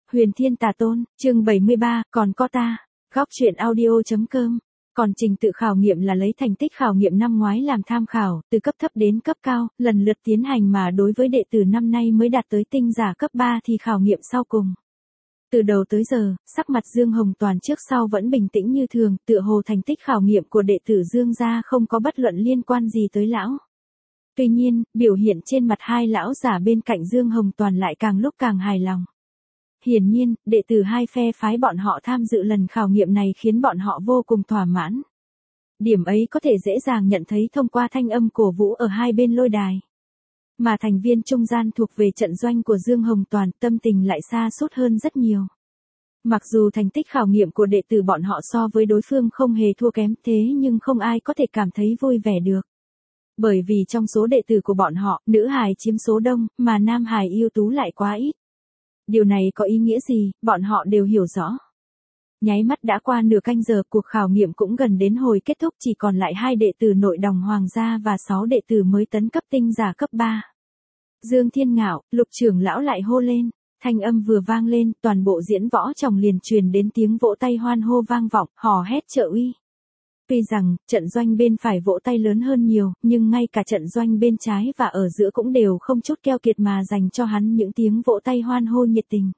Huyền Thiên Tà Tôn, chương 73, còn có ta. Góc truyện audio.com. Còn trình tự khảo nghiệm là lấy thành tích khảo nghiệm năm ngoái làm tham khảo, từ cấp thấp đến cấp cao, lần lượt tiến hành mà đối với đệ tử năm nay mới đạt tới tinh giả cấp 3 thì khảo nghiệm sau cùng. Từ đầu tới giờ, sắc mặt Dương Hồng Toàn trước sau vẫn bình tĩnh như thường, tựa hồ thành tích khảo nghiệm của đệ tử Dương gia không có bất luận liên quan gì tới lão. Tuy nhiên, biểu hiện trên mặt hai lão giả bên cạnh Dương Hồng Toàn lại càng lúc càng hài lòng. Hiển nhiên, đệ tử hai phe phái bọn họ tham dự lần khảo nghiệm này khiến bọn họ vô cùng thỏa mãn. Điểm ấy có thể dễ dàng nhận thấy thông qua thanh âm cổ vũ ở hai bên lôi đài. Mà thành viên trung gian thuộc về trận doanh của Dương Hồng Toàn tâm tình lại xa sút hơn rất nhiều. Mặc dù thành tích khảo nghiệm của đệ tử bọn họ so với đối phương không hề thua kém thế nhưng không ai có thể cảm thấy vui vẻ được. Bởi vì trong số đệ tử của bọn họ, nữ hài chiếm số đông, mà nam hài ưu tú lại quá ít. Điều này có ý nghĩa gì, bọn họ đều hiểu rõ. Nháy mắt đã qua nửa canh giờ, cuộc khảo nghiệm cũng gần đến hồi kết thúc, chỉ còn lại 2 đệ tử nội đồng hoàng gia và 6 đệ tử mới tấn cấp tinh giả cấp 3. Dương Thiên Ngạo, Lục trưởng lão lại hô lên, thanh âm vừa vang lên, toàn bộ diễn võ tròng liền truyền đến tiếng vỗ tay hoan hô vang vọng, hò hét trợ uy. Tuy rằng, trận doanh bên phải vỗ tay lớn hơn nhiều, nhưng ngay cả trận doanh bên trái và ở giữa cũng đều không chút keo kiệt mà dành cho hắn những tiếng vỗ tay hoan hô nhiệt tình.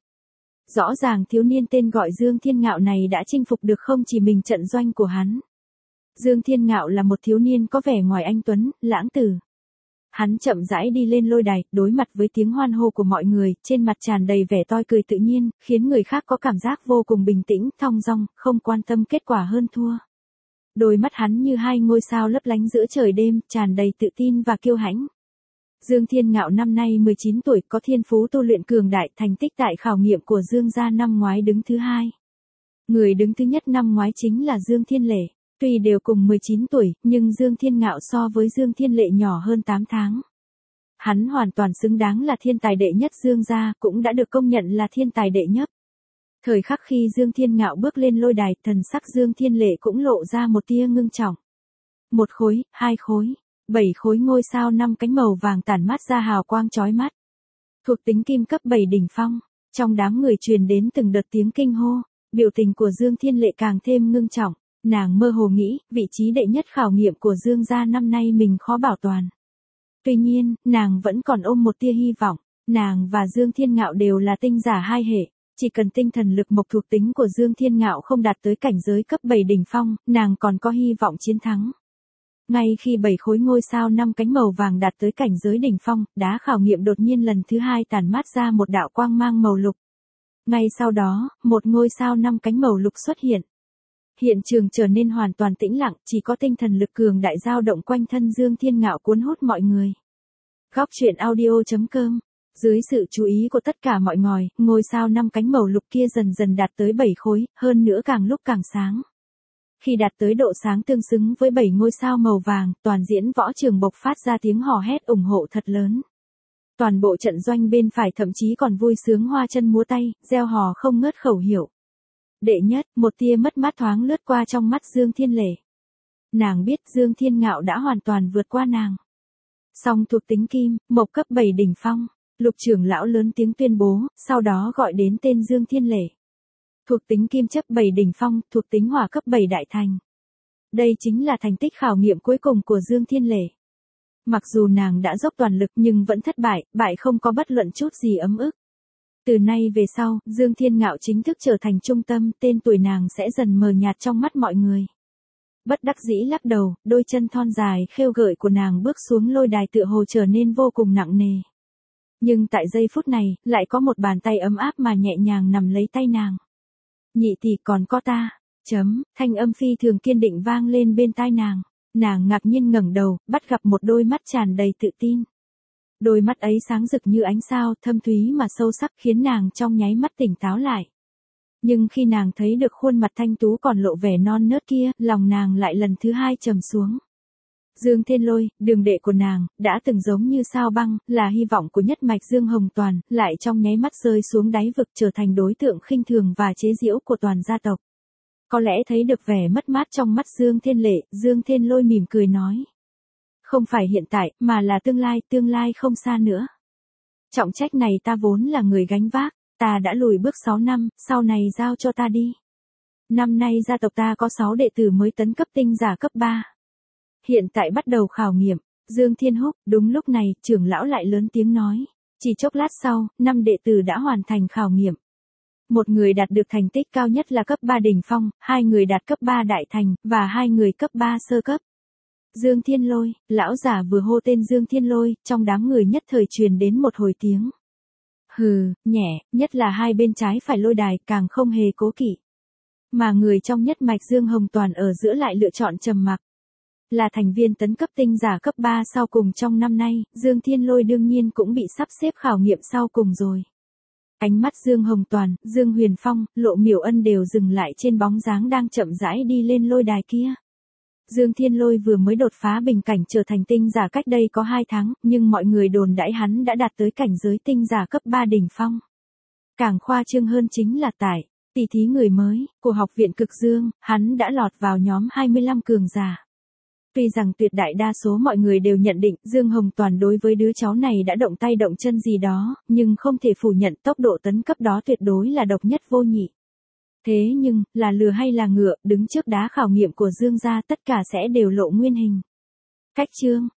Rõ ràng thiếu niên tên gọi Dương Thiên Ngạo này đã chinh phục được không chỉ mình trận doanh của hắn. Dương Thiên Ngạo là một thiếu niên có vẻ ngoài anh tuấn, lãng tử. Hắn chậm rãi đi lên lôi đài, đối mặt với tiếng hoan hô của mọi người, trên mặt tràn đầy vẻ tươi cười tự nhiên, khiến người khác có cảm giác vô cùng bình tĩnh, thong dong, không quan tâm kết quả hơn thua. Đôi mắt hắn như 2 ngôi sao lấp lánh giữa trời đêm, tràn đầy tự tin và kiêu hãnh. Dương Thiên Ngạo năm nay 19 tuổi, có thiên phú tu luyện cường đại, thành tích tại khảo nghiệm của Dương gia năm ngoái đứng thứ 2. Người đứng thứ nhất năm ngoái chính là Dương Thiên Lệ. Tuy đều cùng 19 tuổi, nhưng Dương Thiên Ngạo so với Dương Thiên Lệ nhỏ hơn 8 tháng. Hắn hoàn toàn xứng đáng là thiên tài đệ nhất Dương gia, cũng đã được công nhận là thiên tài đệ nhất. Thời khắc khi Dương Thiên Ngạo bước lên lôi đài, thần sắc Dương Thiên Lệ cũng lộ ra một tia ngưng trọng. 1 khối, 2 khối, 7 khối ngôi sao 5 cánh màu vàng tản mát ra hào quang chói mắt. Thuộc tính kim cấp 7 đỉnh phong, trong đám người truyền đến từng đợt tiếng kinh hô, biểu tình của Dương Thiên Lệ càng thêm ngưng trọng. Nàng mơ hồ nghĩ, vị trí đệ nhất khảo nghiệm của Dương gia năm nay mình khó bảo toàn. Tuy nhiên, nàng vẫn còn ôm một tia hy vọng, nàng và Dương Thiên Ngạo đều là tinh giả 2 hệ. Chỉ cần tinh thần lực mộc thuộc tính của Dương Thiên Ngạo không đạt tới cảnh giới cấp 7 đỉnh phong, nàng còn có hy vọng chiến thắng. Ngay khi 7 khối ngôi sao 5 cánh màu vàng đạt tới cảnh giới đỉnh phong, đá khảo nghiệm đột nhiên lần thứ 2 tản mát ra một đạo quang mang màu lục. Ngay sau đó, một ngôi sao 5 cánh màu lục xuất hiện. Hiện trường trở nên hoàn toàn tĩnh lặng, chỉ có tinh thần lực cường đại dao động quanh thân Dương Thiên Ngạo cuốn hút mọi người. Góc truyện audio.com. Dưới sự chú ý của tất cả mọi người, ngôi sao 5 cánh màu lục kia dần dần đạt tới 7 khối, hơn nữa càng lúc càng sáng. Khi đạt tới độ sáng tương xứng với 7 ngôi sao màu vàng, toàn diễn võ trường bộc phát ra tiếng hò hét ủng hộ thật lớn. Toàn bộ trận doanh bên phải thậm chí còn vui sướng hoa chân múa tay, reo hò không ngớt khẩu hiệu. Đệ nhất, một tia mất mát thoáng lướt qua trong mắt Dương Thiên Lệ. Nàng biết Dương Thiên Ngạo đã hoàn toàn vượt qua nàng. Song thuộc tính kim, mộc cấp 7 đỉnh phong. Lục trưởng lão lớn tiếng tuyên bố, sau đó gọi đến tên Dương Thiên Lệ. Thuộc tính kim chấp 7 đỉnh phong, thuộc tính hỏa cấp 7 đại thành. Đây chính là thành tích khảo nghiệm cuối cùng của Dương Thiên Lệ. Mặc dù nàng đã dốc toàn lực nhưng vẫn thất bại, bại không có bất luận chút gì ấm ức. Từ nay về sau, Dương Thiên Ngạo chính thức trở thành trung tâm, tên tuổi nàng sẽ dần mờ nhạt trong mắt mọi người. Bất đắc dĩ lắc đầu, đôi chân thon dài khêu gợi của nàng bước xuống lôi đài tựa hồ trở nên vô cùng nặng nề. Nhưng tại giây phút này, lại có một bàn tay ấm áp mà nhẹ nhàng nằm lấy tay nàng. Nhị tỷ còn có ta. Thanh âm phi thường kiên định vang lên bên tai nàng. Nàng ngạc nhiên ngẩng đầu, bắt gặp một đôi mắt tràn đầy tự tin. Đôi mắt ấy sáng rực như ánh sao, thâm thúy mà sâu sắc khiến nàng trong nháy mắt tỉnh táo lại. Nhưng khi nàng thấy được khuôn mặt thanh tú còn lộ vẻ non nớt kia, lòng nàng lại lần thứ 2 trầm xuống. Dương Thiên Lôi, đường đệ của nàng, đã từng giống như sao băng, là hy vọng của nhất mạch Dương Hồng Toàn, lại trong nháy mắt rơi xuống đáy vực trở thành đối tượng khinh thường và chế giễu của toàn gia tộc. Có lẽ thấy được vẻ mất mát trong mắt Dương Thiên Lệ, Dương Thiên Lôi mỉm cười nói. Không phải hiện tại, mà là tương lai không xa nữa. Trọng trách này ta vốn là người gánh vác, ta đã lùi bước 6 năm, sau này giao cho ta đi. Năm nay gia tộc ta có 6 đệ tử mới tấn cấp tinh giả cấp 3. Hiện tại bắt đầu khảo nghiệm. Dương Thiên Húc, đúng lúc này, trưởng lão lại lớn tiếng nói. Chỉ chốc lát sau, 5 đệ tử đã hoàn thành khảo nghiệm. Một người đạt được thành tích cao nhất là cấp 3 đỉnh phong, 2 người đạt cấp 3 đại thành, và 2 người cấp 3 sơ cấp. Dương Thiên Lôi, lão giả vừa hô tên Dương Thiên Lôi, trong đám người nhất thời truyền đến một hồi tiếng. Hừ, nhẹ, nhất là hai bên trái phải lôi đài càng không hề cố kỵ. Mà người trong nhất mạch Dương Hồng Toàn ở giữa lại lựa chọn trầm mặc. Là thành viên tấn cấp tinh giả cấp 3 sau cùng trong năm nay, Dương Thiên Lôi đương nhiên cũng bị sắp xếp khảo nghiệm sau cùng rồi. Ánh mắt Dương Hồng Toàn, Dương Huyền Phong, Lộ Miểu Ân đều dừng lại trên bóng dáng đang chậm rãi đi lên lôi đài kia. Dương Thiên Lôi vừa mới đột phá bình cảnh trở thành tinh giả cách đây có 2 tháng, nhưng mọi người đồn đãi hắn đã đạt tới cảnh giới tinh giả cấp 3 đỉnh phong. Càng khoa trương hơn chính là tại tỷ thí người mới của học viện Cực Dương, hắn đã lọt vào nhóm 25 cường giả. Tuy rằng tuyệt đại đa số mọi người đều nhận định Dương Hồng Toàn đối với đứa cháu này đã động tay động chân gì đó, nhưng không thể phủ nhận tốc độ tấn cấp đó tuyệt đối là độc nhất vô nhị. Thế nhưng, là lừa hay là ngựa, đứng trước đá khảo nghiệm của Dương gia tất cả sẽ đều lộ nguyên hình. Cách chương